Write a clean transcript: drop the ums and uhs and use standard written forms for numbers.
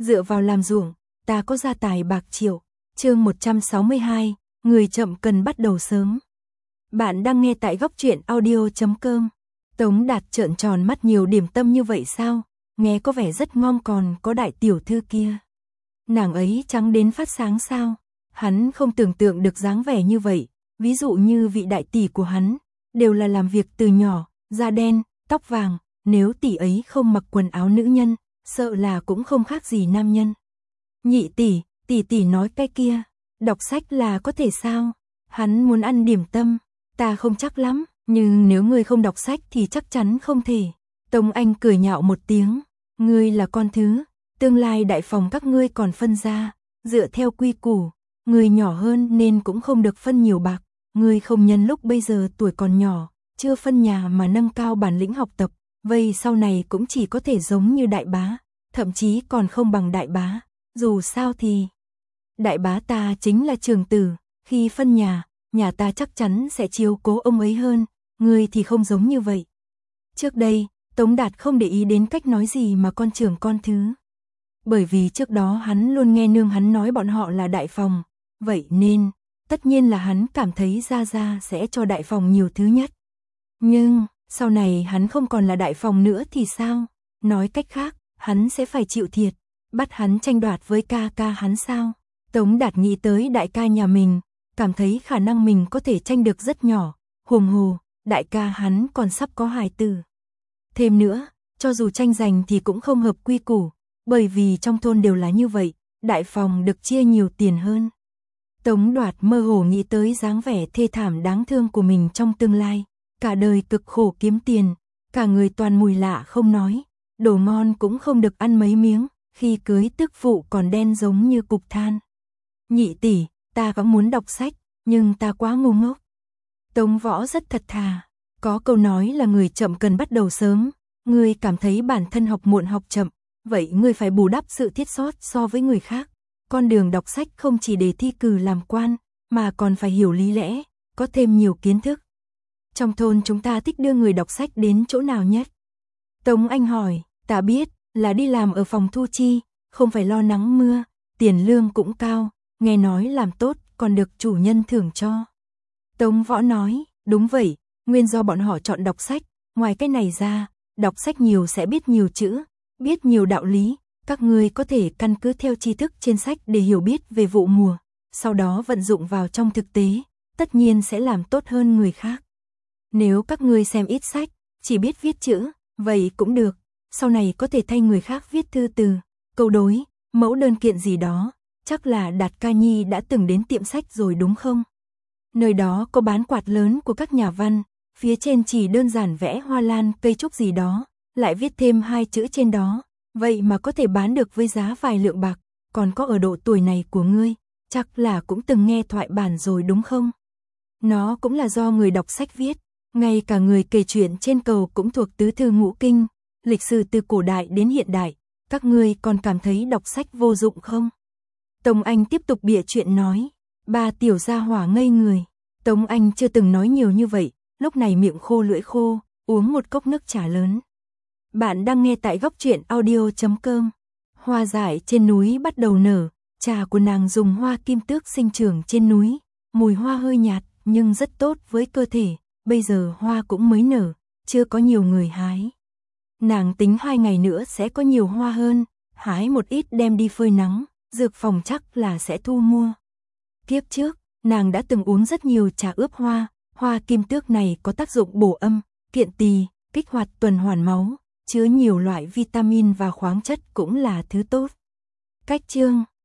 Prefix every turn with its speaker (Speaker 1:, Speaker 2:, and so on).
Speaker 1: dựa vào làm ruộng, ta có gia tài bạc triệu. Chương 162, người chậm cần bắt đầu sớm. Bạn đang nghe tại góc truyện audio.com. Tống Đạt trợn tròn mắt, nhiều điểm tâm như vậy sao? Nghe có vẻ rất ngon, còn có đại tiểu thư kia. Nàng ấy trắng đến phát sáng sao? Hắn không tưởng tượng được dáng vẻ như vậy. Ví dụ như vị đại tỷ của hắn, đều là làm việc từ nhỏ, da đen, tóc vàng. Nếu tỷ ấy không mặc quần áo nữ nhân, sợ là cũng không khác gì nam nhân. Nhị tỷ, tỷ nói cái kia, đọc sách là có thể sao? Hắn muốn ăn điểm tâm, ta không chắc lắm, nhưng nếu ngươi không đọc sách thì chắc chắn không thể. Tống Anh cười nhạo một tiếng, ngươi là con thứ, tương lai đại phòng các ngươi còn phân ra, dựa theo quy củ, ngươi nhỏ hơn nên cũng không được phân nhiều bạc, ngươi không nhân lúc bây giờ tuổi còn nhỏ, chưa phân nhà mà nâng cao bản lĩnh học tập, vậy sau này cũng chỉ có thể giống như đại bá, thậm chí còn không bằng đại bá, dù sao thì đại bá ta chính là trường tử, khi phân nhà ta chắc chắn sẽ chiếu cố ông ấy hơn, ngươi thì không giống như vậy. Trước đây, Tống Đạt không để ý đến cách nói gì mà con trưởng con thứ. Bởi vì trước đó hắn luôn nghe nương hắn nói bọn họ là đại phòng, vậy nên, tất nhiên là hắn cảm thấy Gia sẽ cho đại phòng nhiều thứ nhất. Nhưng, sau này hắn không còn là đại phòng nữa thì sao? Nói cách khác, hắn sẽ phải chịu thiệt, bắt hắn tranh đoạt với ca hắn sao? Tống Đạt nghĩ tới đại ca nhà mình, cảm thấy khả năng mình có thể tranh được rất nhỏ, huống hồ, đại ca hắn còn sắp có hài tử. Thêm nữa, cho dù tranh giành thì cũng không hợp quy củ, bởi vì trong thôn đều là như vậy, đại phòng được chia nhiều tiền hơn. Tống Đoạt mơ hồ nghĩ tới dáng vẻ thê thảm đáng thương của mình trong tương lai, cả đời cực khổ kiếm tiền, cả người toàn mùi lạ không nói, đồ ngon cũng không được ăn mấy miếng, khi cưới tức phụ còn đen giống như cục than. Nhị tỷ, ta cũng muốn đọc sách, nhưng ta quá ngu ngốc. Tống Võ rất thật thà, có câu nói là người chậm cần bắt đầu sớm, ngươi cảm thấy bản thân học muộn học chậm, vậy ngươi phải bù đắp sự thiết sót so với người khác. Con đường đọc sách không chỉ để thi cử làm quan, mà còn phải hiểu lý lẽ, có thêm nhiều kiến thức. Trong thôn chúng ta thích đưa người đọc sách đến chỗ nào nhất? Tống Anh hỏi, ta biết, là đi làm ở phòng thu chi, không phải lo nắng mưa, tiền lương cũng cao, nghe nói làm tốt còn được chủ nhân thưởng cho. Tống Võ nói, đúng vậy, nguyên do bọn họ chọn đọc sách, ngoài cái này ra, đọc sách nhiều sẽ biết nhiều chữ, biết nhiều đạo lý, các ngươi có thể căn cứ theo tri thức trên sách để hiểu biết về vụ mùa, sau đó vận dụng vào trong thực tế, tất nhiên sẽ làm tốt hơn người khác. Nếu các ngươi xem ít sách, chỉ biết viết chữ, vậy cũng được, sau này có thể thay người khác viết thư từ, câu đối, mẫu đơn kiện gì đó, chắc là Đạt ca nhi đã từng đến tiệm sách rồi đúng không? Nơi đó có bán quạt lớn của các nhà văn, phía trên chỉ đơn giản vẽ hoa lan cây trúc gì đó, lại viết thêm 2 chữ trên đó, vậy mà có thể bán được với giá vài lượng bạc, còn có ở độ tuổi này của ngươi, chắc là cũng từng nghe thoại bản rồi đúng không? Nó cũng là do người đọc sách viết, ngay cả người kể chuyện trên cầu cũng thuộc tứ thư ngũ kinh, lịch sử từ cổ đại đến hiện đại, các ngươi còn cảm thấy đọc sách vô dụng không? Tống Anh tiếp tục bịa chuyện nói, ba tiểu gia hỏa ngây người, Tống Anh chưa từng nói nhiều như vậy, lúc này miệng khô lưỡi khô, uống một cốc nước trà lớn. Bạn đang nghe tại góc truyện audio.com. Hoa dại trên núi bắt đầu nở, trà của nàng dùng hoa kim tước sinh trưởng trên núi, mùi hoa hơi nhạt nhưng rất tốt với cơ thể, bây giờ hoa cũng mới nở, chưa có nhiều người hái. Nàng tính 2 ngày nữa sẽ có nhiều hoa hơn, hái một ít đem đi phơi nắng, dược phòng chắc là sẽ thu mua. Kiếp trước, nàng đã từng uống rất nhiều trà ướp hoa, hoa kim tước này có tác dụng bổ âm, kiện tỳ, kích hoạt tuần hoàn máu, chứa nhiều loại vitamin và khoáng chất cũng là thứ tốt. Cách chương